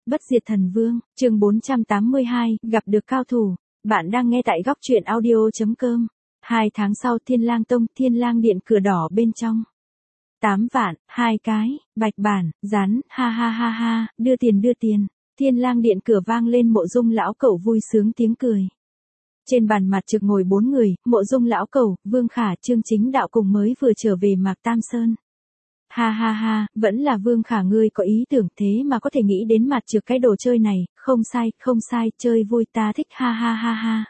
Bất diệt thần vương, chương 482, gặp được cao thủ. Bạn đang nghe tại góc truyện audio.com. 2 tháng sau Thiên Lang Tông, Thiên Lang Điện cửa đỏ bên trong. 8 vạn, 2 cái, bạch bản, rắn, ha ha ha ha, đưa tiền đưa tiền. Thiên Lang Điện cửa vang lên Mộ Dung lão cẩu vui sướng tiếng cười. Trên bàn mặt trực ngồi 4 người, Mộ Dung lão cẩu, Vương Khả, Chương Chính Đạo cùng mới vừa trở về Mạc Tam Sơn. Ha ha ha, vẫn là Vương Khả ngươi có ý tưởng thế mà có thể nghĩ đến mặt trực cái đồ chơi này, không sai, chơi vui ta thích ha ha ha ha.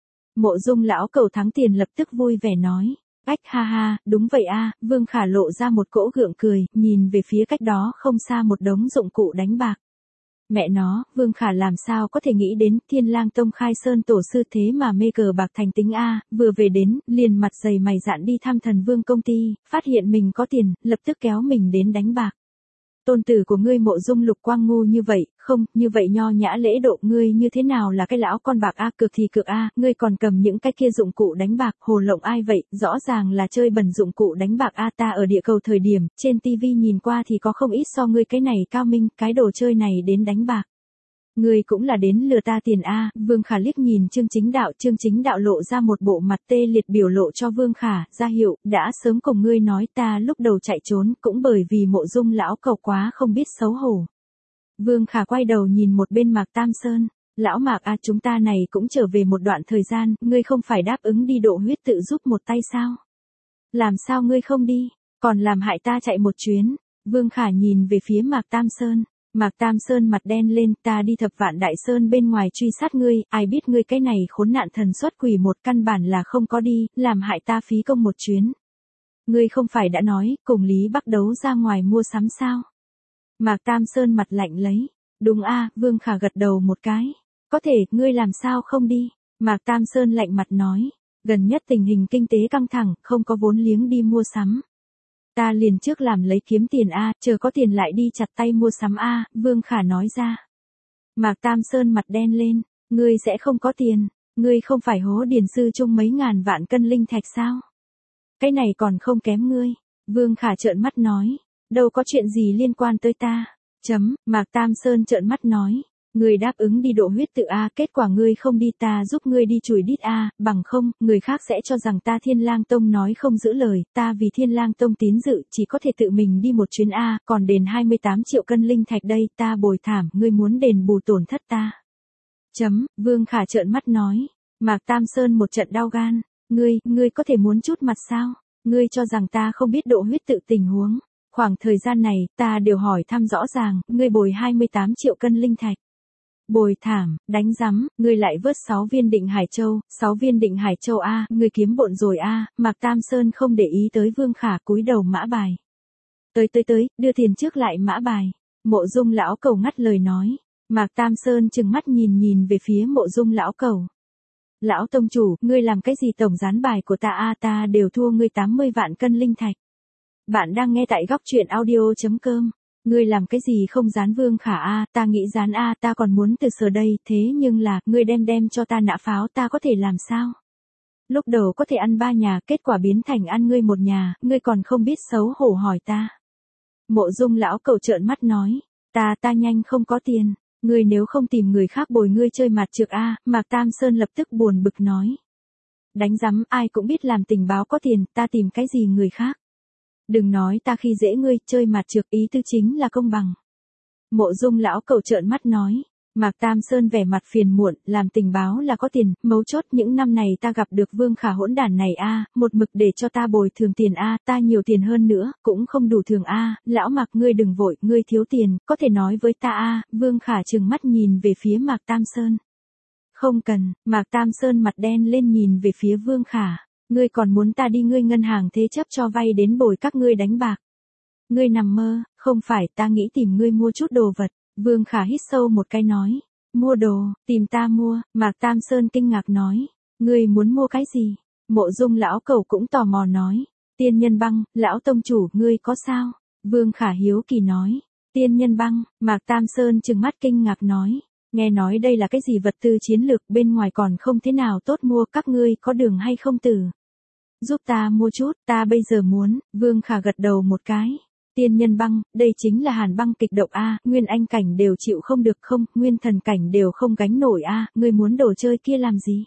Mộ Dung lão cẩu thắng tiền lập tức vui vẻ nói, ách ha ha, đúng vậy a. Vương Khả lộ ra một cỗ gượng cười, nhìn về phía cách đó không xa một đống dụng cụ đánh bạc. Mẹ nó, Vương Khả làm sao có thể nghĩ đến Thiên Lang Tông khai sơn tổ sư thế mà mê cờ bạc thành tính a, vừa về đến, liền mặt dày mày dạn đi thăm Thần Vương công ty, phát hiện mình có tiền, lập tức kéo mình đến đánh bạc. Tôn tử của ngươi Mộ Dung Lục Quang ngu như vậy, không, như vậy nho nhã lễ độ ngươi như thế nào là cái lão con bạc a, cực thì cực a, ngươi còn cầm những cái kia dụng cụ đánh bạc, hồ lộng ai vậy, rõ ràng là chơi bẩn dụng cụ đánh bạc a, ta ở địa cầu thời điểm, trên tivi nhìn qua thì có không ít so ngươi cái này cao minh, cái đồ chơi này đến đánh bạc. Ngươi cũng là đến lừa ta tiền a. Vương Khả liếc nhìn Chương Chính Đạo lộ ra một bộ mặt tê liệt biểu lộ cho Vương Khả, ra hiệu, đã sớm cùng ngươi nói ta lúc đầu chạy trốn, cũng bởi vì Mộ Dung lão cẩu quá không biết xấu hổ. Vương Khả quay đầu nhìn một bên Mạc Tam Sơn, lão Mạc a, chúng ta này cũng trở về một đoạn thời gian, ngươi không phải đáp ứng đi độ huyết tự giúp một tay sao? Làm sao ngươi không đi, còn làm hại ta chạy một chuyến? Vương Khả nhìn về phía Mạc Tam Sơn. Mạc Tam Sơn mặt đen lên, ta đi Thập Vạn Đại Sơn bên ngoài truy sát ngươi, ai biết ngươi cái này khốn nạn thần xuất quỷ một căn bản là không có đi, làm hại ta phí công một chuyến. Ngươi không phải đã nói, cùng Lý Bắc đấu ra ngoài mua sắm sao? Mạc Tam Sơn mặt lạnh lấy, đúng a. Vương Khả gật đầu một cái, có thể, ngươi làm sao không đi? Mạc Tam Sơn lạnh mặt nói, gần nhất tình hình kinh tế căng thẳng, không có vốn liếng đi mua sắm. Ta liền trước làm lấy kiếm tiền a, chờ có tiền lại đi chặt tay mua sắm a. Vương Khả nói ra. Mạc Tam Sơn mặt đen lên, ngươi sẽ không có tiền, ngươi không phải hố điền sư chung mấy ngàn vạn cân linh thạch sao? Cái này còn không kém ngươi. Vương Khả trợn mắt nói, đâu có chuyện gì liên quan tới ta. Mạc Tam Sơn trợn mắt nói, ngươi đáp ứng đi độ huyết tự a, kết quả ngươi không đi, ta giúp ngươi đi chùi đít a, bằng không, người khác sẽ cho rằng ta Thiên Lang Tông nói không giữ lời, ta vì Thiên Lang Tông tín dự, chỉ có thể tự mình đi một chuyến a, còn đền 28 triệu cân linh thạch đây, ta bồi thảm, ngươi muốn đền bù tổn thất ta. Vương Khả trợn mắt nói, Mạc Tam Sơn một trận đau gan, ngươi có thể muốn chút mặt sao? Ngươi cho rằng ta không biết độ huyết tự tình huống? Khoảng thời gian này, ta đều hỏi thăm rõ ràng, ngươi bồi 28 triệu cân linh thạch. Bồi thảm, đánh rắm, ngươi lại vớt 6 viên Định Hải Châu, 6 viên Định Hải Châu a, ngươi kiếm bộn rồi a. Mạc Tam Sơn không để ý tới Vương Khả, cúi đầu mã bài. Tới, đưa tiền trước lại mã bài. Mộ Dung lão cẩu ngắt lời nói. Mạc Tam Sơn trừng mắt nhìn về phía Mộ Dung lão cẩu. Lão tông chủ, ngươi làm cái gì tổng dán bài của ta a, ta đều thua ngươi 80 vạn cân linh thạch. Bạn đang nghe tại góc truyện audio.com. Ngươi làm cái gì không dán Vương Khả a, ta nghĩ dán a, ta còn muốn từ sở đây, thế nhưng là, ngươi đem cho ta nã pháo, ta có thể làm sao? Lúc đầu có thể ăn 3 nhà, kết quả biến thành ăn ngươi một nhà, ngươi còn không biết xấu hổ hỏi ta. Mộ Dung lão cẩu trợn mắt nói, ta nhanh không có tiền, ngươi nếu không tìm người khác bồi ngươi chơi mặt trược a. Mạc Tam Sơn lập tức buồn bực nói. Đánh rắm, ai cũng biết làm tình báo có tiền, ta tìm cái gì người khác. Đừng nói ta khi dễ ngươi, chơi mặt trược, ý tư chính là công bằng. Mộ Dung lão cẩu trợn mắt nói, Mạc Tam Sơn vẻ mặt phiền muộn, làm tình báo là có tiền, mấu chốt những năm này ta gặp được Vương Khả hỗn đản này a, một mực để cho ta bồi thường tiền a, ta nhiều tiền hơn nữa, cũng không đủ thường a, lão Mạc ngươi đừng vội, ngươi thiếu tiền, có thể nói với ta a. Vương Khả trừng mắt nhìn về phía Mạc Tam Sơn. Không cần. Mạc Tam Sơn mặt đen lên nhìn về phía Vương Khả. Ngươi còn muốn ta đi ngươi ngân hàng thế chấp cho vay đến bồi các ngươi đánh bạc. Ngươi nằm mơ, không phải, ta nghĩ tìm ngươi mua chút đồ vật. Vương Khả hít sâu một cái nói. Mua đồ, tìm ta mua. Mạc Tam Sơn kinh ngạc nói. Ngươi muốn mua cái gì? Mộ Dung lão cẩu cũng tò mò nói. Tiên nhân băng, lão tông chủ, ngươi có sao? Vương Khả hiếu kỳ nói. Tiên nhân băng. Mạc Tam Sơn trừng mắt kinh ngạc nói. Nghe nói đây là cái gì vật tư chiến lược, bên ngoài còn không thế nào tốt mua, các ngươi có đường hay không tử? Giúp ta mua chút, ta bây giờ muốn. Vương Khả gật đầu một cái. Tiên nhân băng, đây chính là hàn băng kịch độc a, nguyên anh cảnh đều chịu không được không, nguyên thần cảnh đều không gánh nổi a, ngươi muốn đồ chơi kia làm gì?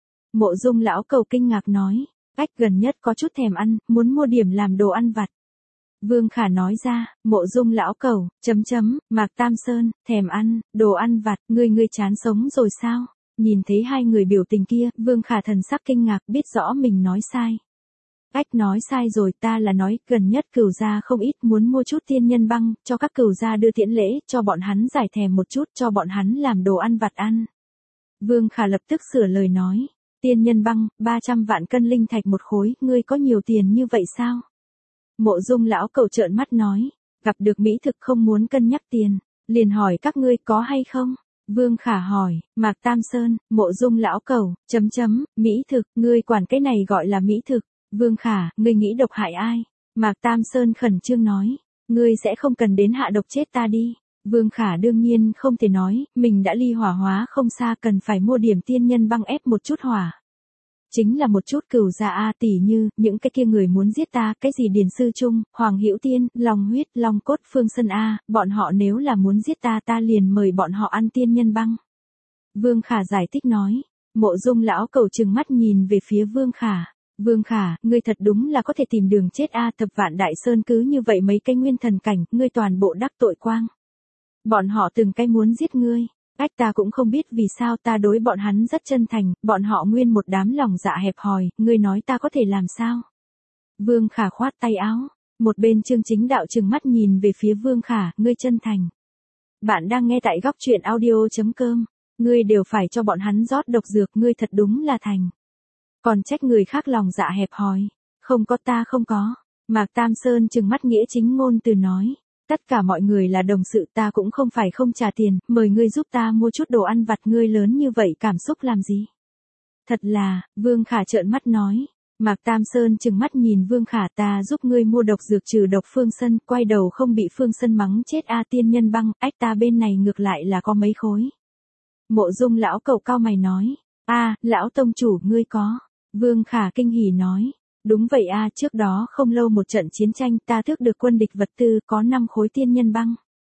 Mộ Dung lão cầu kinh ngạc nói, cách gần nhất có chút thèm ăn, muốn mua điểm làm đồ ăn vặt. Vương Khả nói ra, Mộ Dung lão cầu, Mạc Tam Sơn, thèm ăn, đồ ăn vặt, ngươi chán sống rồi sao? Nhìn thấy hai người biểu tình kia, Vương Khả thần sắc kinh ngạc, biết rõ mình nói sai. Ách nói sai rồi, ta là nói, gần nhất cửu gia không ít, muốn mua chút tiên nhân băng, cho các cửu gia đưa tiễn lễ, cho bọn hắn giải thèm một chút, cho bọn hắn làm đồ ăn vặt ăn. Vương Khả lập tức sửa lời nói, tiên nhân băng, 300 vạn cân linh thạch một khối, ngươi có nhiều tiền như vậy sao? Mộ Dung lão cầu trợn mắt nói, gặp được mỹ thực không muốn cân nhắc tiền, liền hỏi các ngươi có hay không? Vương Khả hỏi, Mạc Tam Sơn, Mộ Dung lão cầu, mỹ thực, ngươi quản cái này gọi là mỹ thực. Vương Khả, ngươi nghĩ độc hại ai? Mạc Tam Sơn khẩn trương nói, ngươi sẽ không cần đến hạ độc chết ta đi. Vương Khả đương nhiên không thể nói, mình đã ly hỏa hóa không xa, cần phải mua điểm tiên nhân băng ép một chút hỏa. Chính là một chút cửu gia a, tỷ như, những cái kia người muốn giết ta, cái gì Điền Sư Trung, Hoàng Hữu Tiên, Long Huyết, Long Cốt, Phương Sân a, bọn họ nếu là muốn giết ta, ta liền mời bọn họ ăn tiên nhân băng. Vương Khả giải thích nói, Mộ Dung lão cầu trừng mắt nhìn về phía Vương Khả. Vương Khả, ngươi thật đúng là có thể tìm đường chết a, Thập Vạn Đại Sơn cứ như vậy mấy cái nguyên thần cảnh, ngươi toàn bộ đắc tội quang. Bọn họ từng cái muốn giết ngươi, ách ta cũng không biết vì sao, ta đối bọn hắn rất chân thành, bọn họ nguyên một đám lòng dạ hẹp hòi, ngươi nói ta có thể làm sao? Vương Khả khoát tay áo, một bên Chương Chính Đạo trừng mắt nhìn về phía Vương Khả, ngươi chân thành. Bạn đang nghe tại góc truyện audio.com, ngươi đều phải cho bọn hắn rót độc dược, ngươi thật đúng là thành. Còn trách người khác lòng dạ hẹp hòi, không có ta không có. Mạc Tam Sơn trừng mắt nghĩa chính ngôn từ nói, tất cả mọi người là đồng sự, ta cũng không phải không trả tiền, mời ngươi giúp ta mua chút đồ ăn vặt, ngươi lớn như vậy cảm xúc làm gì? Thật là, Vương Khả trợn mắt nói. Mạc Tam Sơn trừng mắt nhìn Vương Khả, ta giúp ngươi mua độc dược trừ độc Phương Sân, quay đầu không bị Phương Sân mắng chết a, tiên nhân băng, ách ta bên này ngược lại là có mấy khối. Mộ Dung lão cầu cao mày nói, a, lão tông chủ ngươi có. Vương Khả kinh hỉ nói, đúng vậy a, trước đó không lâu một trận chiến tranh ta tước được quân địch vật tư, có 5 khối tiên nhân băng.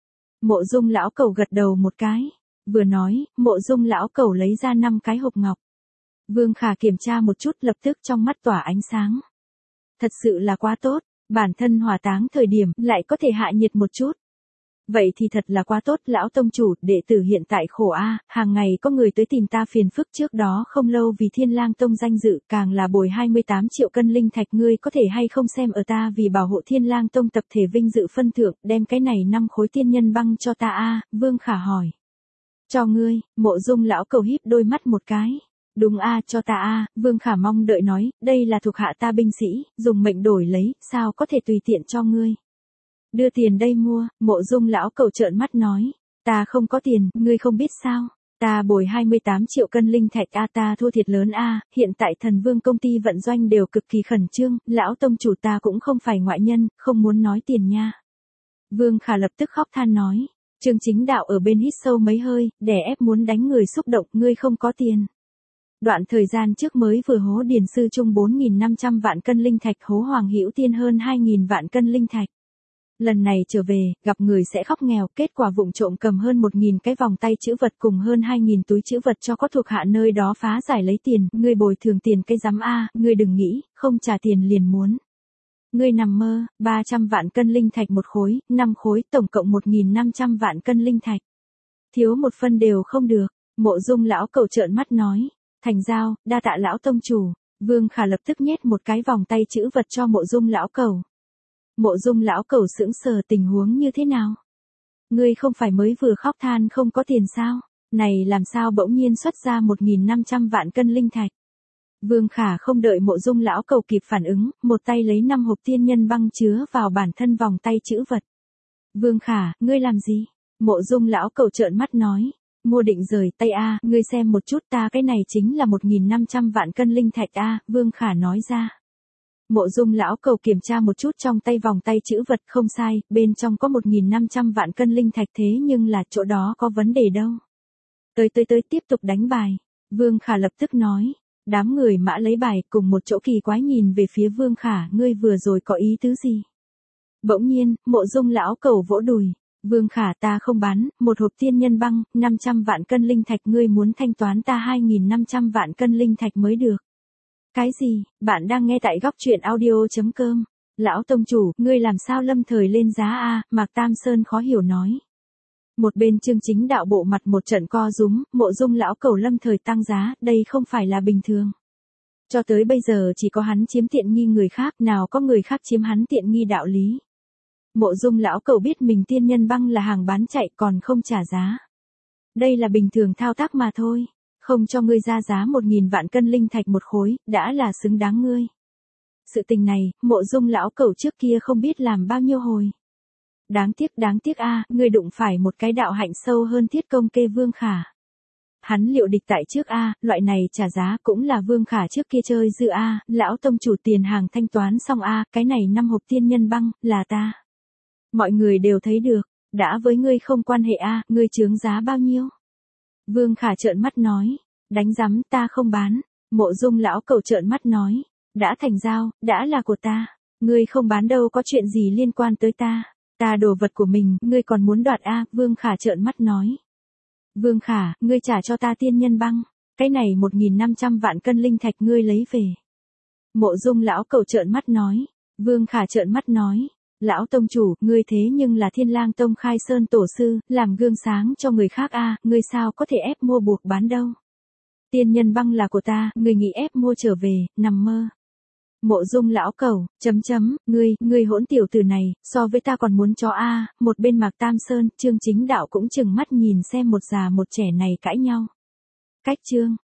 Mộ Dung lão cầu gật đầu một cái, vừa nói, Mộ Dung lão cầu lấy ra 5 cái hộp ngọc. Vương Khả kiểm tra một chút, lập tức trong mắt tỏa ánh sáng. Thật sự là quá tốt, bản thân hỏa táng thời điểm lại có thể hạ nhiệt một chút. Vậy thì thật là quá tốt, lão tông chủ, đệ tử hiện tại khổ a, hàng ngày có người tới tìm ta phiền phức, trước đó không lâu vì Thiên Lang tông danh dự, càng là bồi 28 triệu cân linh thạch, ngươi có thể hay không xem ở ta vì bảo hộ Thiên Lang tông tập thể vinh dự phân thưởng, đem cái này 5 khối tiên nhân băng cho ta a. Vương Khả hỏi. Cho ngươi? Mộ Dung lão cầu híp đôi mắt một cái. Đúng a, cho ta a. Vương Khả mong đợi nói, đây là thuộc hạ ta binh sĩ, dùng mệnh đổi lấy, sao có thể tùy tiện cho ngươi. Đưa tiền đây mua. Mộ Dung lão cầu trợn mắt nói, ta không có tiền, ngươi không biết sao? Ta bồi 28 triệu cân linh thạch a, ta thua thiệt lớn a, hiện tại Thần Vương công ty vận doanh đều cực kỳ khẩn trương, lão tông chủ ta cũng không phải ngoại nhân, không muốn nói tiền nha. Vương Khả lập tức khóc than nói, Chương Chính Đạo ở bên hít sâu mấy hơi, đè ép muốn đánh người xúc động, ngươi không có tiền. Đoạn thời gian trước mới vừa hố Điền Sư Trung 4.500 vạn cân linh thạch, hố Hoàng Hữu Tiên hơn 2.000 vạn cân linh thạch. Lần này trở về, gặp người sẽ khóc nghèo, kết quả vụng trộm cầm hơn 1.000 cái vòng tay chữ vật cùng hơn 2.000 túi chữ vật cho có thuộc hạ nơi đó phá giải lấy tiền, ngươi bồi thường tiền cái giám a, ngươi đừng nghĩ, không trả tiền liền muốn. Ngươi nằm mơ, 300 vạn cân linh thạch một khối, 5 khối, tổng cộng 1.500 vạn cân linh thạch. Thiếu một phân đều không được. Mộ Dung lão cầu trợn mắt nói, thành giao, đa tạ lão tông chủ. Vương Khả lập tức nhét một cái vòng tay chữ vật cho Mộ Dung lão cầu. Mộ Dung lão cầu sững sờ, tình huống như thế nào? Ngươi không phải mới vừa khóc than không có tiền sao? Này làm sao bỗng nhiên xuất ra 1.500 vạn cân linh thạch? Vương Khả không đợi Mộ Dung lão cầu kịp phản ứng, một tay lấy 5 hộp tiên nhân băng chứa vào bản thân vòng tay chữ vật. Vương Khả, ngươi làm gì? Mộ Dung lão cầu trợn mắt nói, mua định rời tay a, ngươi xem một chút, ta cái này chính là 1.500 vạn cân linh thạch a. Vương Khả nói ra. Mộ Dung lão cầu kiểm tra một chút trong tay vòng tay chữ vật, không sai, bên trong có 1.500 vạn cân linh thạch, thế nhưng là chỗ đó có vấn đề đâu. Tới tiếp tục đánh bài. Vương Khả lập tức nói. Đám người mã lấy bài cùng một chỗ kỳ quái nhìn về phía Vương Khả, ngươi vừa rồi có ý tứ gì? Bỗng nhiên, Mộ Dung lão cẩu vỗ đùi. Vương Khả, ta không bán, một hộp tiên nhân băng, 500 vạn cân linh thạch, ngươi muốn thanh toán ta 2.500 vạn cân linh thạch mới được. Cái gì? Bạn đang nghe tại góc truyện audio.com. Lão tông chủ, ngươi làm sao lâm thời lên giá a? Mạc Tam Sơn khó hiểu nói. Một bên Chương Chính Đạo bộ mặt một trận co rúm, Mộ Dung lão cẩu lâm thời tăng giá, đây không phải là bình thường. Cho tới bây giờ chỉ có hắn chiếm tiện nghi người khác, nào có người khác chiếm hắn tiện nghi đạo lý. Mộ Dung lão cẩu biết mình tiên nhân băng là hàng bán chạy còn không trả giá. Đây là bình thường thao tác mà thôi, không cho ngươi ra giá 1.000 vạn cân linh thạch một khối, đã là xứng đáng ngươi. Sự tình này, Mộ Dung lão cẩu trước kia không biết làm bao nhiêu hồi. Đáng tiếc a, ngươi đụng phải một cái đạo hạnh sâu hơn Thiết Công Kê Vương Khả. Hắn liệu địch tại trước a, loại này trả giá cũng là Vương Khả trước kia chơi dư a, lão tông chủ tiền hàng thanh toán xong a, cái này 5 hộp tiên nhân băng, là ta. Mọi người đều thấy được, đã với ngươi không quan hệ a, ngươi chướng giá bao nhiêu? Vương Khả trợn mắt nói, đánh rắm, ta không bán. Mộ Dung lão cẩu trợn mắt nói, đã thành giao, đã là của ta, ngươi không bán đâu có chuyện gì liên quan tới ta. Ta đồ vật của mình, ngươi còn muốn đoạt a? Vương Khả trợn mắt nói. Vương Khả, ngươi trả cho ta tiên nhân băng, cái này 1.500 vạn cân linh thạch ngươi lấy về. Mộ Dung lão cẩu trợn mắt nói. Vương Khả trợn mắt nói, lão tông chủ, ngươi thế nhưng là Thiên Lang Tông khai sơn tổ sư, làm gương sáng cho người khác a, ngươi sao có thể ép mua buộc bán đâu? Tiên nhân băng là của ta, ngươi nghĩ ép mua trở về, nằm mơ. Mộ Dung lão cẩu, ngươi hỗn tiểu tử này, so với ta còn muốn chó a. Một bên Mạc Tam Sơn, Chương Chính Đạo cũng chừng mắt nhìn xem một già một trẻ này cãi nhau. Cách chương